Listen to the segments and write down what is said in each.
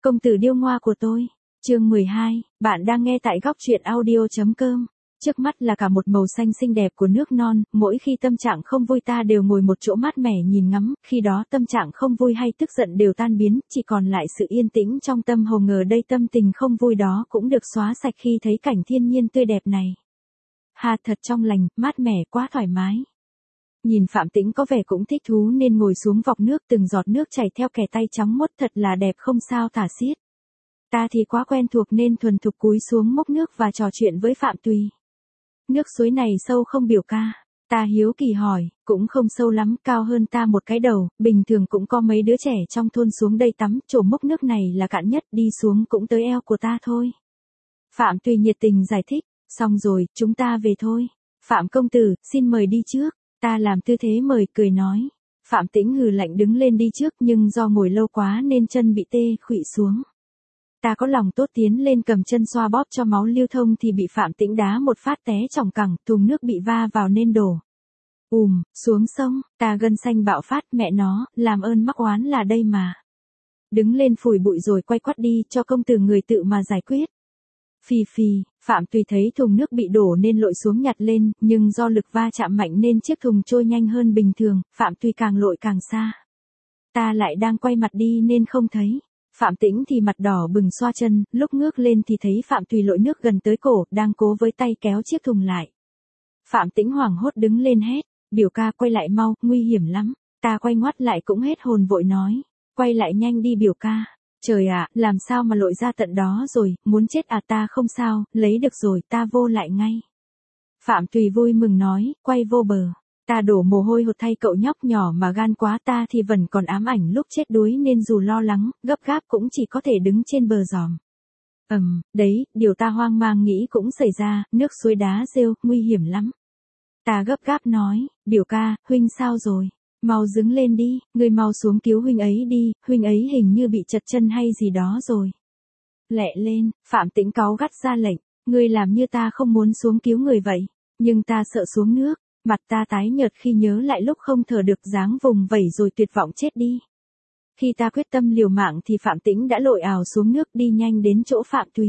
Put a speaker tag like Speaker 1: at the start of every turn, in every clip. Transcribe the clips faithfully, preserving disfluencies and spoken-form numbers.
Speaker 1: Công tử điêu ngoa của tôi. Chương mười hai, bạn đang nghe tại góc truyện audio.com. Trước mắt là cả một màu xanh xinh đẹp của nước non, mỗi khi tâm trạng không vui ta đều ngồi một chỗ mát mẻ nhìn ngắm, khi đó tâm trạng không vui hay tức giận đều tan biến, chỉ còn lại sự yên tĩnh trong tâm hồn. Ngờ đây tâm tình không vui đó cũng được xóa sạch khi thấy cảnh thiên nhiên tươi đẹp này. Hà, thật trong lành, mát mẻ quá thoải mái. Nhìn Phạm Tĩnh có vẻ cũng thích thú nên ngồi xuống vọc nước, từng giọt nước chảy theo kẻ tay trắng muốt, thật là đẹp không sao tả xiết. Ta thì quá quen thuộc nên thuần thục cúi xuống múc nước và trò chuyện với Phạm Tùy. Nước suối này sâu không biểu ca? Ta hiếu kỳ hỏi. Cũng không sâu lắm, cao hơn ta một cái đầu, bình thường cũng có mấy đứa trẻ trong thôn xuống đây tắm, chỗ múc nước này là cạn nhất, đi xuống cũng tới eo của ta thôi. Phạm Tùy nhiệt tình giải thích. Xong rồi, chúng ta về thôi. Phạm công tử, xin mời đi trước. Ta làm tư thế mời, cười nói. Phạm Tĩnh hừ lạnh đứng lên đi trước, nhưng do ngồi lâu quá nên chân bị tê khuỵu xuống. Ta có lòng tốt tiến lên cầm chân xoa bóp cho máu lưu thông thì bị Phạm Tĩnh đá một phát té trỏng cẳng, thùng nước bị va vào nên đổ. Ùm, xuống sông, ta gân xanh bạo phát, mẹ nó, làm ơn mắc oán là đây mà. Đứng lên phủi bụi rồi quay quắt đi, cho công tử người tự mà giải quyết. Phì phì, Phạm Tùy thấy thùng nước bị đổ nên lội xuống nhặt lên, nhưng do lực va chạm mạnh nên chiếc thùng trôi nhanh hơn bình thường, Phạm Tùy càng lội càng xa. Ta lại đang quay mặt đi nên không thấy. Phạm Tĩnh thì mặt đỏ bừng xoa chân, lúc ngước lên thì thấy Phạm Tùy lội nước gần tới cổ, đang cố với tay kéo chiếc thùng lại. Phạm Tĩnh hoảng hốt đứng lên hét, biểu ca quay lại mau, nguy hiểm lắm. Ta quay ngoắt lại cũng hết hồn vội nói, quay lại nhanh đi biểu ca. Trời ạ, à, làm sao mà lội ra tận đó rồi, muốn chết à? Ta không sao, lấy được rồi, ta vô lại ngay. Phạm Tùy vui mừng nói, quay vô bờ. Ta đổ mồ hôi hột thay cậu nhóc nhỏ mà gan quá, ta thì vẫn còn ám ảnh lúc chết đuối nên dù lo lắng, gấp gáp cũng chỉ có thể đứng trên bờ giòm. Ừm, um, đấy, điều ta hoang mang nghĩ cũng xảy ra, nước suối đá rêu, nguy hiểm lắm. Ta gấp gáp nói, biểu ca, huynh sao rồi? Mau đứng lên đi, ngươi mau xuống cứu huynh ấy đi, huynh ấy hình như bị chật chân hay gì đó rồi. Lẹ lên, Phạm Tĩnh cáu gắt ra lệnh, ngươi làm như ta không muốn xuống cứu người vậy, nhưng ta sợ xuống nước. Mặt ta tái nhợt khi nhớ lại lúc không thở được, dáng vùng vẩy rồi tuyệt vọng chết đi. Khi ta quyết tâm liều mạng thì Phạm Tĩnh đã lội ào xuống nước đi nhanh đến chỗ Phạm Tùy.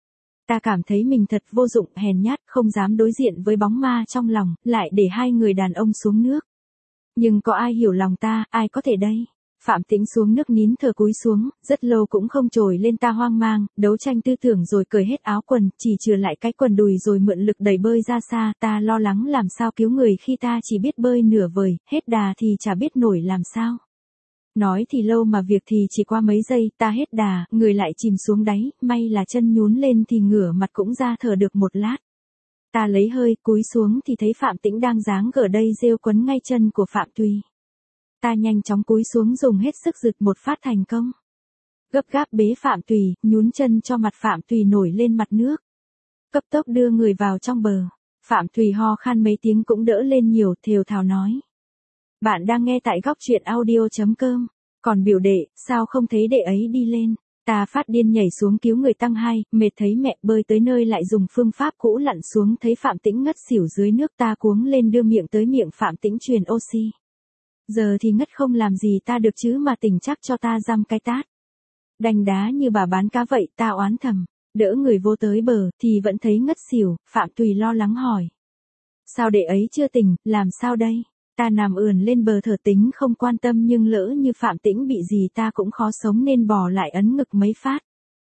Speaker 1: Ta cảm thấy mình thật vô dụng, hèn nhát, không dám đối diện với bóng ma trong lòng, lại để hai người đàn ông xuống nước. Nhưng có ai hiểu lòng ta, ai có thể đây? Phạm Tĩnh xuống nước nín thở cúi xuống, rất lâu cũng không trồi lên. Ta hoang mang, đấu tranh tư tưởng rồi cởi hết áo quần, chỉ chừa lại cái quần đùi rồi mượn lực đẩy bơi ra xa. Ta lo lắng làm sao cứu người khi ta chỉ biết bơi nửa vời, hết đà thì chả biết nổi làm sao. Nói thì lâu mà việc thì chỉ qua mấy giây, ta hết đà, người lại chìm xuống đáy, may là chân nhún lên thì ngửa mặt cũng ra thở được một lát. Ta lấy hơi, cúi xuống thì thấy Phạm Tĩnh đang giáng ở đây rêu quấn ngay chân của Phạm Tùy. Ta nhanh chóng cúi xuống dùng hết sức giật một phát thành công. Gấp gáp bế Phạm Tùy, nhún chân cho mặt Phạm Tùy nổi lên mặt nước. Cấp tốc đưa người vào trong bờ. Phạm Tùy ho khan mấy tiếng cũng đỡ lên nhiều, thều thào nói. Bạn đang nghe tại góc truyện audio.com. Còn biểu đệ, sao không thấy đệ ấy đi lên? Ta phát điên nhảy xuống cứu người tăng hai, mệt thấy mẹ, bơi tới nơi lại dùng phương pháp cũ lặn xuống, thấy Phạm Tĩnh ngất xỉu dưới nước. Ta cuống lên đưa miệng tới miệng Phạm Tĩnh truyền oxy. Giờ thì ngất không làm gì ta được chứ mà tỉnh chắc cho ta dăm cái tát. Đành đá như bà bán cá vậy, ta oán thầm. Đỡ người vô tới bờ thì vẫn thấy ngất xỉu. Phạm Tùy lo lắng hỏi. Sao đệ ấy chưa tỉnh, làm sao đây? Ta nằm ườn lên bờ thở tính không quan tâm, nhưng lỡ như Phạm Tĩnh bị gì ta cũng khó sống nên bò lại ấn ngực mấy phát.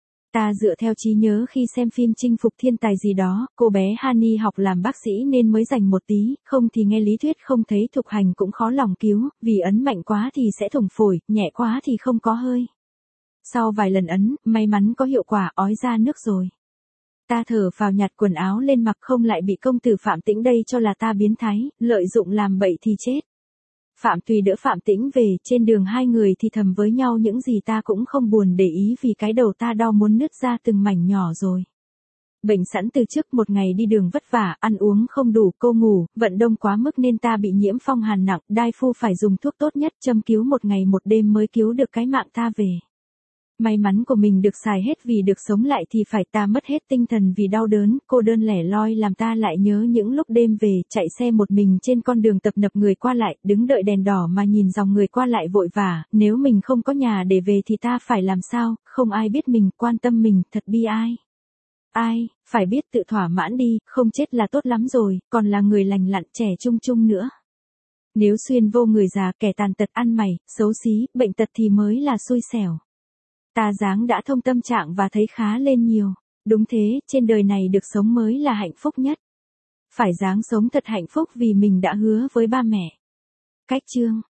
Speaker 1: Ta dựa theo trí nhớ khi xem phim Chinh phục thiên tài gì đó, cô bé Hani học làm bác sĩ nên mới dành một tí, không thì nghe lý thuyết không thấy thực hành cũng khó lòng cứu, vì ấn mạnh quá thì sẽ thủng phổi, nhẹ quá thì không có hơi. Sau vài lần ấn, may mắn có hiệu quả, ói ra nước rồi. Ta thở vào nhặt quần áo lên mặc, không lại bị công tử Phạm Tĩnh đây cho là ta biến thái, lợi dụng làm bậy thì chết. Phạm Tùy đỡ Phạm Tĩnh về, trên đường hai người thì thầm với nhau những gì ta cũng không buồn để ý vì cái đầu ta đau muốn nứt ra từng mảnh nhỏ rồi. Bệnh sẵn từ trước, một ngày đi đường vất vả, ăn uống không đủ, cô ngủ, vận động quá mức nên ta bị nhiễm phong hàn nặng, đai phu phải dùng thuốc tốt nhất, châm cứu một ngày một đêm mới cứu được cái mạng ta về. May mắn của mình được xài hết vì được sống lại thì phải, ta mất hết tinh thần vì đau đớn, cô đơn lẻ loi làm ta lại nhớ những lúc đêm về, chạy xe một mình trên con đường tập nập người qua lại, đứng đợi đèn đỏ mà nhìn dòng người qua lại vội vã, nếu mình không có nhà để về thì ta phải làm sao, không ai biết mình, quan tâm mình, thật bi ai. Ai, phải biết tự thỏa mãn đi, không chết là tốt lắm rồi, còn là người lành lặn trẻ trung trung nữa. Nếu xuyên vô người già, kẻ tàn tật, ăn mày, xấu xí, bệnh tật thì mới là xui xẻo. Ta dáng đã thông tâm trạng và thấy khá lên nhiều. Đúng thế, trên đời này được sống mới là hạnh phúc nhất. Phải dáng sống thật hạnh phúc vì mình đã hứa với ba mẹ. Cách chương